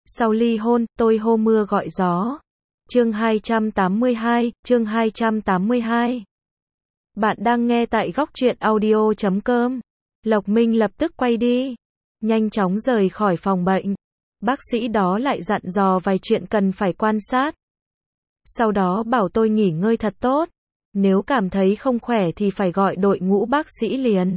Sau ly hôn, tôi hô mưa gọi gió. Chương 282. Bạn đang nghe tại góc truyện audio.com. Lộc Minh lập tức quay đi, nhanh chóng rời khỏi phòng bệnh. Bác sĩ đó lại dặn dò vài chuyện cần phải quan sát. Sau đó bảo tôi nghỉ ngơi thật tốt. Nếu cảm thấy không khỏe thì phải gọi đội ngũ bác sĩ liền.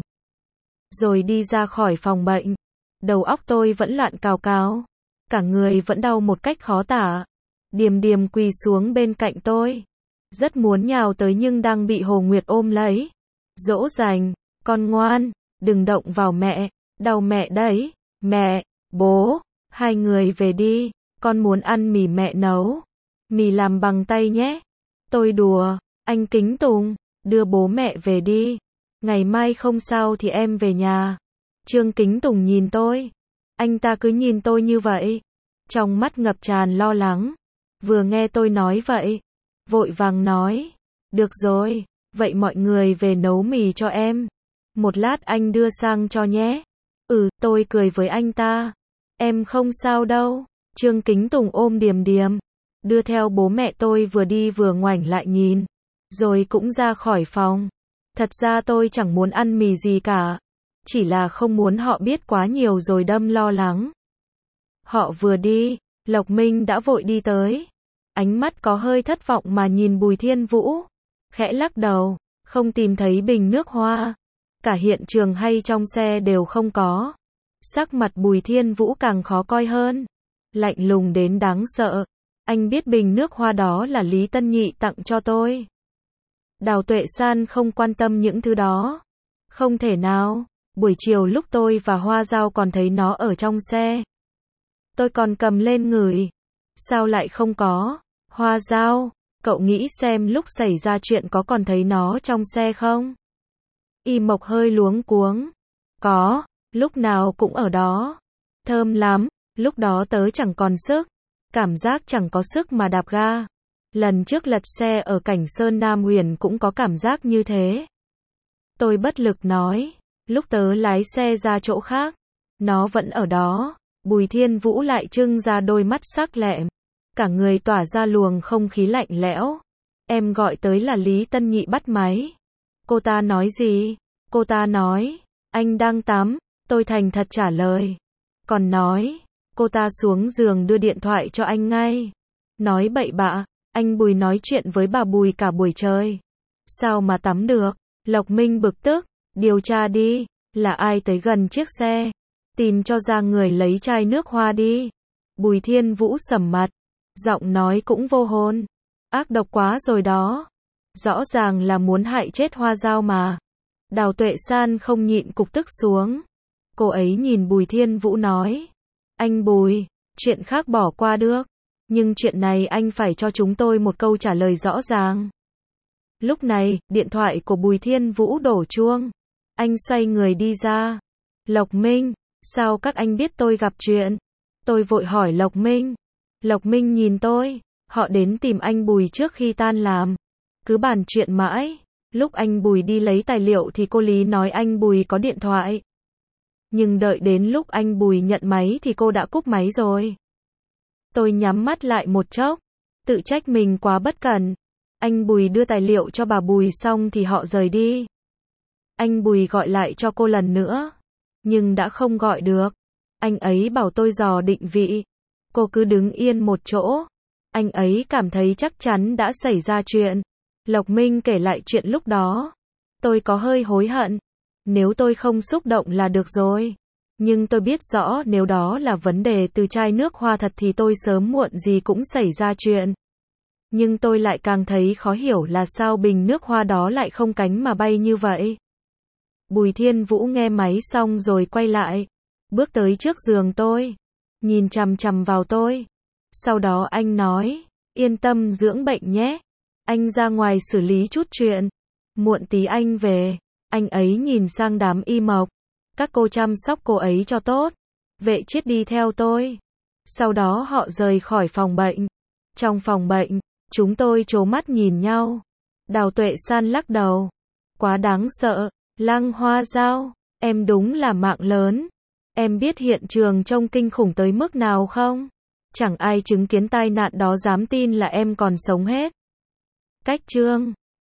Rồi đi ra khỏi phòng bệnh. Đầu óc tôi vẫn loạn cào cào. Cả người vẫn đau một cách khó tả. Điềm Điềm quỳ xuống bên cạnh tôi. Rất muốn nhào tới nhưng đang bị Hồ Nguyệt ôm lấy. Dỗ dành, con ngoan, đừng động vào mẹ, đau mẹ đấy. Mẹ, bố, hai người về đi, con muốn ăn mì mẹ nấu. Mì làm bằng tay nhé. Tôi đùa, anh Kính Tùng, đưa bố mẹ về đi. Ngày mai không sao thì em về nhà. Trương Kính Tùng nhìn tôi. Anh ta cứ nhìn tôi như vậy, trong mắt ngập tràn lo lắng. Vừa nghe tôi nói vậy, vội vàng nói, được rồi, vậy mọi người về nấu mì cho em. Một lát anh đưa sang cho nhé. Tôi cười với anh ta. Em không sao đâu. Trương Kính Tùng ôm Điềm Điềm, đưa theo bố mẹ tôi vừa đi vừa ngoảnh lại nhìn, rồi cũng ra khỏi phòng. Thật ra tôi chẳng muốn ăn mì gì cả, chỉ là không muốn họ biết quá nhiều rồi đâm lo lắng. Họ vừa đi, Lộc Minh đã vội đi tới. Ánh mắt có hơi thất vọng mà nhìn Bùi Thiên Vũ. Khẽ lắc đầu, không tìm thấy bình nước hoa. Cả hiện trường hay trong xe đều không có. Sắc mặt Bùi Thiên Vũ càng khó coi hơn. Lạnh lùng đến đáng sợ. Anh biết bình nước hoa đó là Lý Tân Nhị tặng cho tôi. Đào Tuệ San không quan tâm những thứ đó. Không thể nào. Buổi chiều lúc tôi và Hoa Dao còn thấy nó ở trong xe. Tôi còn cầm lên ngửi. Sao lại không có? Hoa Dao, cậu nghĩ xem lúc xảy ra chuyện có còn thấy nó trong xe không? Y Mộc hơi luống cuống. Có, lúc nào cũng ở đó. Thơm lắm, lúc đó tớ chẳng còn sức. Cảm giác chẳng có sức mà đạp ga. Lần trước lật xe ở Cảnh Sơn Nam Huyền cũng có cảm giác như thế. Tôi bất lực nói, lúc tớ lái xe ra chỗ khác, nó vẫn ở đó. Bùi Thiên Vũ lại trưng ra đôi mắt sắc lẹm, cả người tỏa ra luồng không khí lạnh lẽo. Em gọi tới là Lý Tân Nhị bắt máy. Cô ta nói gì? Cô ta nói, anh đang tắm. Tôi thành thật trả lời. Còn nói, cô ta xuống giường đưa điện thoại cho anh ngay. Nói bậy bạ, anh Bùi nói chuyện với bà Bùi cả buổi trời. Sao mà tắm được? Lộc Minh bực tức, điều tra đi, là ai tới gần chiếc xe. Tìm cho ra người lấy chai nước hoa đi. Bùi Thiên Vũ sầm mặt, giọng nói cũng vô hồn. Ác độc quá rồi đó. Rõ ràng là muốn hại chết Hoa Dao mà. Đào Tuệ San không nhịn cục tức xuống. Cô ấy nhìn Bùi Thiên Vũ nói. Anh Bùi, chuyện khác bỏ qua được. Nhưng chuyện này anh phải cho chúng tôi một câu trả lời rõ ràng. Lúc này, điện thoại của Bùi Thiên Vũ đổ chuông. Anh xoay người đi ra. Lộc Minh, sao các anh biết tôi gặp chuyện? Tôi vội hỏi Lộc Minh. Lộc Minh nhìn tôi. Họ đến tìm anh Bùi trước khi tan làm. Cứ bàn chuyện mãi. Lúc anh Bùi đi lấy tài liệu thì cô Lý nói anh Bùi có điện thoại. Nhưng đợi đến lúc anh Bùi nhận máy thì cô đã cúp máy rồi. Tôi nhắm mắt lại một chốc. Tự trách mình quá bất cẩn. Anh Bùi đưa tài liệu cho bà Bùi xong thì họ rời đi. Anh Bùi gọi lại cho cô lần nữa. Nhưng đã không gọi được. Anh ấy bảo tôi dò định vị. Cô cứ đứng yên một chỗ. Anh ấy cảm thấy chắc chắn đã xảy ra chuyện. Lộc Minh kể lại chuyện lúc đó. Tôi có hơi hối hận. Nếu tôi không xúc động là được rồi. Nhưng tôi biết rõ nếu đó là vấn đề từ chai nước hoa thật thì tôi sớm muộn gì cũng xảy ra chuyện. Nhưng tôi lại càng thấy khó hiểu là sao bình nước hoa đó lại không cánh mà bay như vậy. Bùi Thiên Vũ nghe máy xong rồi quay lại. Bước tới trước giường tôi. Nhìn chằm chằm vào tôi. Sau đó anh nói, yên tâm dưỡng bệnh nhé. Anh ra ngoài xử lý chút chuyện. Muộn tí anh về. Anh ấy nhìn sang đám Y Mộc. Các cô chăm sóc cô ấy cho tốt. Vệ Chiết đi theo tôi. Sau đó họ rời khỏi phòng bệnh. Trong phòng bệnh, chúng tôi trố mắt nhìn nhau. Đào Tuệ San lắc đầu. Quá đáng sợ. Lăng Hoa Dao, em đúng là mạng lớn. Em biết hiện trường trông kinh khủng tới mức nào không? Chẳng ai chứng kiến tai nạn đó dám tin là em còn sống hết. Cách chương